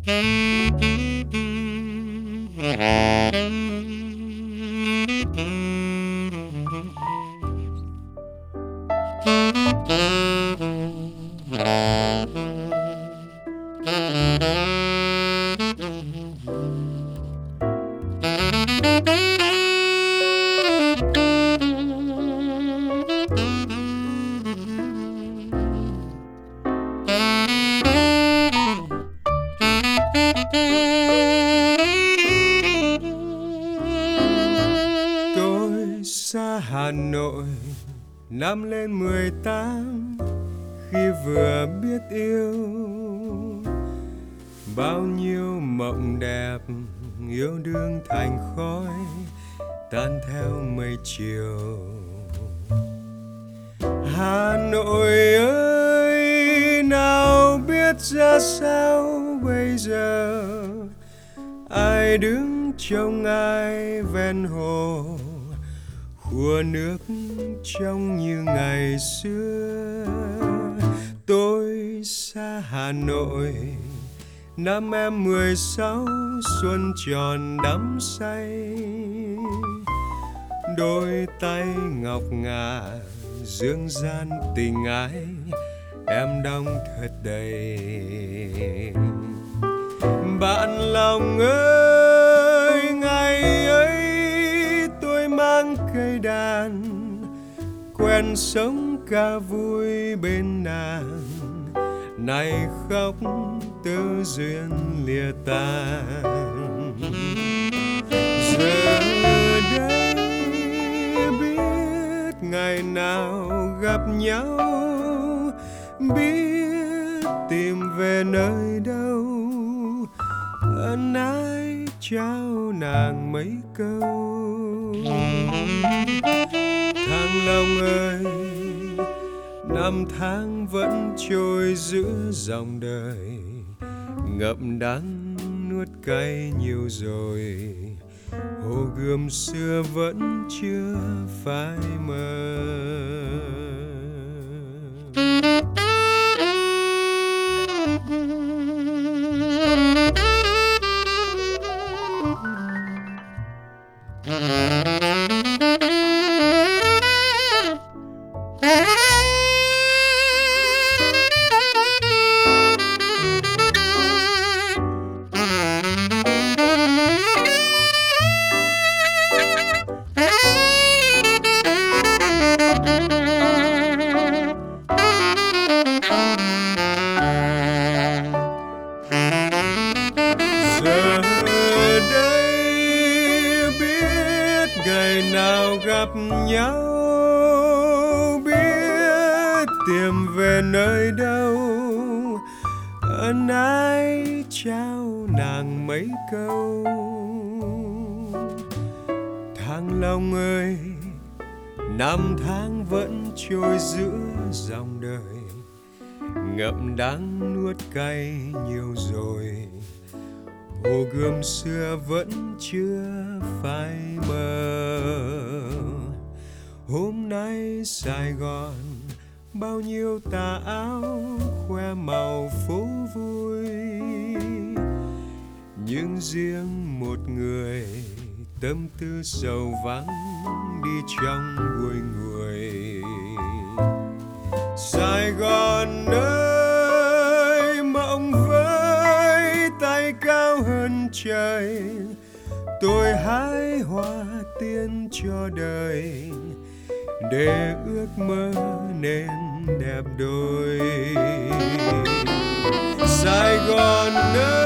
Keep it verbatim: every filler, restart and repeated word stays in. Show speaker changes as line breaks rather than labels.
Xa Hà Nội năm lên mười tám, khi vừa biết yêu bao nhiêu mộng đẹp, yêu đương thành khói tan theo mây chiều. Hà Nội ơi, nào biết ra sao bây giờ, ai đứng trông ai ven hồ, khua nước trong như ngày xưa. Tôi xa Hà Nội năm em mười sáu, xuân tròn đắm say, đôi tay ngọc ngà dương gian tình ái em đong thật đầy. Bạn lòng ơi, ngày ấy tôi mang cây đàn, quen sống ca vui bên nàng, nay khóc tơ duyên lìa tan. Giờ đây biết ngày nào gặp nhau, biết tìm về nơi đâu, ân ái trao nàng mấy câu. Thăng Long ơi, năm tháng vẫn trôi giữa dòng đời, ngậm đắng nuốt cay nhiều rồi, hồ Gươm xưa vẫn chưa phai mờ. Ngày nào gặp nhau, biết tìm về nơi đâu, ân ái trao nàng mấy câu. Thăng Long ơi, năm tháng vẫn trôi giữa dòng đời, ngậm đắng nuốt cay nhiều rồi, hồ Gươm xưa vẫn chưa phai mờ. Hôm nay Sài Gòn bao nhiêu tà áo khoe màu phố vui, nhưng riêng một người tâm tư sầu vắng đi trong bụi nguội. Sài Gòn ơi, mộng với tay cao hơn trời, tôi hái hoa tiên cho đời, để ước mơ nên đẹp đôi. Sài Gòn ơi,